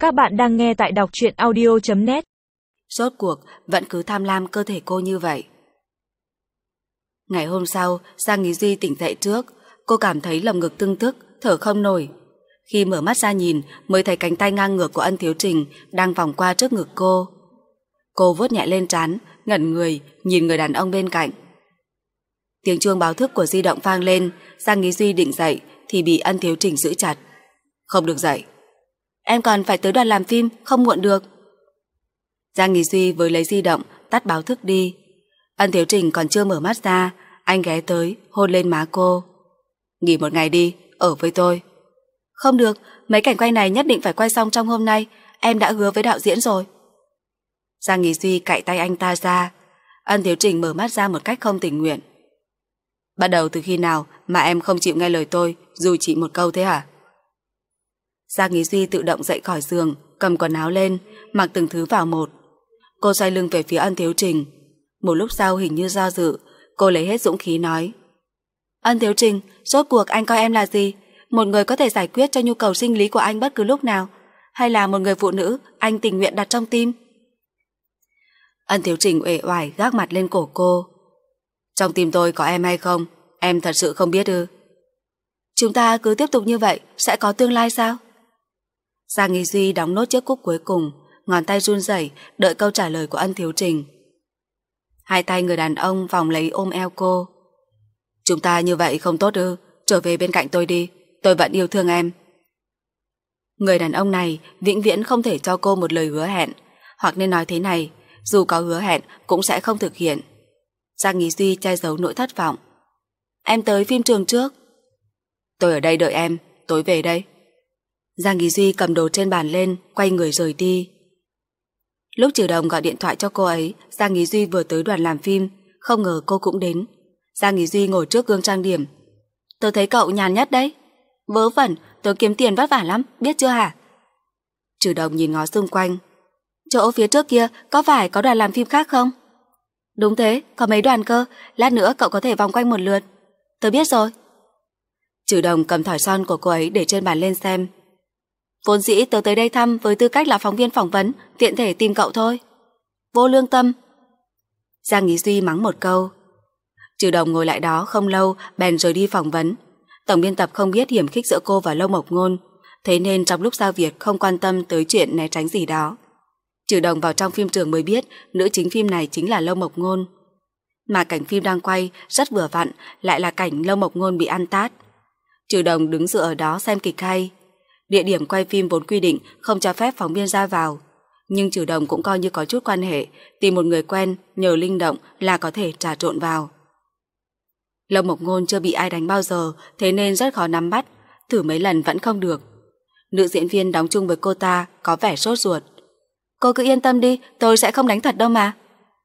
Các bạn đang nghe tại đọc truyện audio.net. Rốt cuộc vẫn cứ tham lam cơ thể cô như vậy. Ngày hôm sau, Giang Nghĩ Duy tỉnh dậy trước. Cô cảm thấy lồng ngực tưng tức, thở không nổi. Khi mở mắt ra nhìn, mới thấy cánh tay ngang ngược của Ân Thiếu Trình đang vòng qua trước ngực cô. Cô vuốt nhẹ lên trán, ngẩn người, nhìn người đàn ông bên cạnh. Tiếng chuông báo thức của di động vang lên. Giang Nghĩ Duy định dậy thì bị Ân Thiếu Trình giữ chặt. Không được dậy. Em còn phải tới đoàn làm phim, không muộn được. Giang Nghĩ Duy với lấy di động, tắt báo thức đi. Ân Thiếu Trình còn chưa mở mắt ra, anh ghé tới, hôn lên má cô. Nghỉ một ngày đi, ở với tôi. Không được, mấy cảnh quay này nhất định phải quay xong trong hôm nay, em đã hứa với đạo diễn rồi. Giang Nghĩ Duy cạy tay anh ta ra. Ân Thiếu Trình mở mắt ra một cách không tình nguyện. Bắt đầu từ khi nào mà em không chịu nghe lời tôi, dù chỉ một câu thế hả? Giang Nghĩ Duy tự động dậy khỏi giường, cầm quần áo lên, mặc từng thứ vào một. Cô xoay lưng về phía Ân Thiếu Trình. Một lúc sau hình như do dự, cô lấy hết dũng khí nói. Ân Thiếu Trình, rốt cuộc anh coi em là gì? Một người có thể giải quyết cho nhu cầu sinh lý của anh bất cứ lúc nào, hay là một người phụ nữ anh tình nguyện đặt trong tim? Ân Thiếu Trình uể oải gác mặt lên cổ cô. Trong tim tôi có em hay không, em thật sự không biết ư? Chúng ta cứ tiếp tục như vậy, sẽ có tương lai sao? Giang Nghĩ Duy đóng nốt chiếc cúc cuối cùng, ngón tay run rẩy đợi câu trả lời của Ân Thiếu Trình. Hai tay người đàn ông vòng lấy ôm eo cô. Chúng ta như vậy không tốt ư? Trở về bên cạnh tôi đi, tôi vẫn yêu thương em. Người đàn ông này vĩnh viễn không thể cho cô một lời hứa hẹn, hoặc nên nói thế này, dù có hứa hẹn cũng sẽ không thực hiện. Giang Nghĩ Duy che giấu nỗi thất vọng. Em tới phim trường trước. Tôi ở đây đợi em, tối về đây. Giang Nghĩ Duy cầm đồ trên bàn lên, quay người rời đi. Lúc Trừ Đồng gọi điện thoại cho cô ấy, Giang Nghĩ Duy vừa tới đoàn làm phim, không ngờ cô cũng đến. Giang Nghĩ Duy ngồi trước gương trang điểm. Tôi thấy cậu nhàn nhất đấy. Vớ vẩn, tôi kiếm tiền vất vả lắm, biết chưa hả? Trừ Đồng nhìn ngó xung quanh. Chỗ phía trước kia có phải có đoàn làm phim khác không? Đúng thế, có mấy đoàn cơ, lát nữa cậu có thể vòng quanh một lượt. Tôi biết rồi. Trừ Đồng cầm thỏi son của cô ấy để trên bàn lên xem. Vốn dĩ tớ tới đây thăm với tư cách là phóng viên phỏng vấn, tiện thể tìm cậu thôi. Vô lương tâm. Giang Nghĩ Duy mắng một câu. Trừ Đồng ngồi lại đó không lâu, bèn rời đi phỏng vấn. Tổng biên tập không biết hiểm khích giữa cô và Lâu Mộc Ngôn, thế nên trong lúc giao việc không quan tâm tới chuyện né tránh gì đó. Trừ Đồng vào trong phim trường mới biết nữ chính phim này chính là Lâu Mộc Ngôn. Mà cảnh phim đang quay rất vừa vặn, lại là cảnh Lâu Mộc Ngôn bị ăn tát. Trừ Đồng đứng dựa ở đó xem kịch hay. Địa điểm quay phim vốn quy định không cho phép phóng viên ra vào, nhưng Trừ Đồng cũng coi như có chút quan hệ, tìm một người quen nhờ linh động là có thể trà trộn vào. Lâu Mộc Ngôn chưa bị ai đánh bao giờ, thế nên rất khó nắm bắt, thử mấy lần vẫn không được. Nữ diễn viên đóng chung với cô ta có vẻ sốt ruột. Cô cứ yên tâm đi, tôi sẽ không đánh thật đâu mà.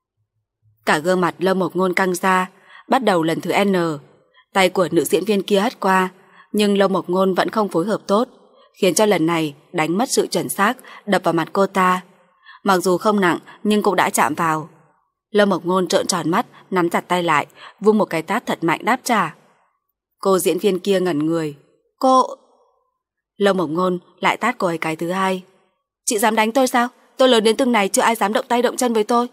Cả gương mặt Lâu Mộc Ngôn căng ra, bắt đầu lần thứ N. Tay của nữ diễn viên kia hất qua, nhưng Lâu Mộc Ngôn vẫn không phối hợp tốt, khiến cho lần này đánh mất sự chuẩn xác, đập vào mặt cô ta. Mặc dù không nặng nhưng cũng đã chạm vào. Lâu Mộc Ngôn trợn tròn mắt, nắm chặt tay lại, vung một cái tát thật mạnh đáp trả. Cô diễn viên kia ngẩn người. Cô... Lâu Mộc Ngôn lại tát cô ấy cái thứ hai. Chị dám đánh tôi sao? Tôi lớn đến từng này chưa ai dám động tay động chân với tôi.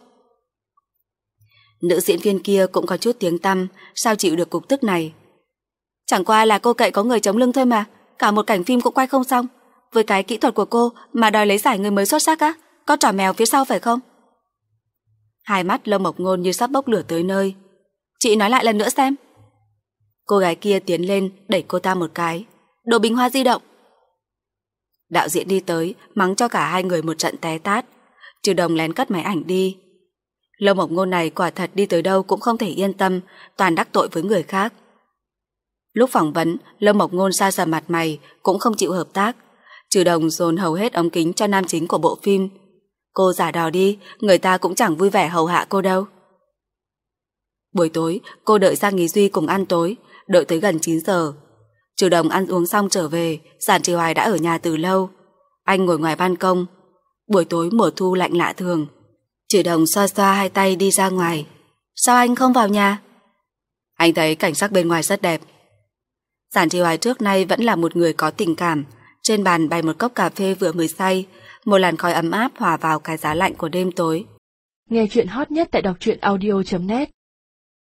Nữ diễn viên kia cũng có chút tiếng tăm, sao chịu được cục tức này. Chẳng qua là cô cậy có người chống lưng thôi mà, cả một cảnh phim cũng quay không xong. Với cái kỹ thuật của cô mà đòi lấy giải người mới xuất sắc á, có trò mèo phía sau phải không? Hai mắt Lâu Mộc Ngôn như sắp bốc lửa tới nơi. Chị nói lại lần nữa xem. Cô gái kia tiến lên đẩy cô ta một cái. Đồ bình hoa di động. Đạo diễn đi tới mắng cho cả hai người một trận té tát. Trừ Đồng lén cất máy ảnh đi. Lâu Mộc Ngôn này quả thật đi tới đâu cũng không thể yên tâm, toàn đắc tội với người khác. Lúc phỏng vấn, Lâu Mộc Ngôn sa sầm mặt mày, cũng không chịu hợp tác. Trừ Đồng dồn hầu hết ống kính cho nam chính của bộ phim. Cô giả đò đi, người ta cũng chẳng vui vẻ hầu hạ cô đâu. Buổi tối, cô đợi Giang Nghĩ Duy cùng ăn tối, đợi tới gần 9 giờ. Trừ Đồng ăn uống xong trở về, Giản Trì Hoài đã ở nhà từ lâu. Anh ngồi ngoài ban công. Buổi tối mùa thu lạnh lạ thường. Trừ Đồng xoa xoa hai tay đi ra ngoài. Sao anh không vào nhà? Anh thấy cảnh sắc bên ngoài rất đẹp. Giản Trì Hoài trước nay vẫn là một người có tình cảm. Trên bàn bày một cốc cà phê vừa mới xay, một làn khói ấm áp hòa vào cái giá lạnh của đêm tối. Nghe chuyện hot nhất tại đọc truyện audio.net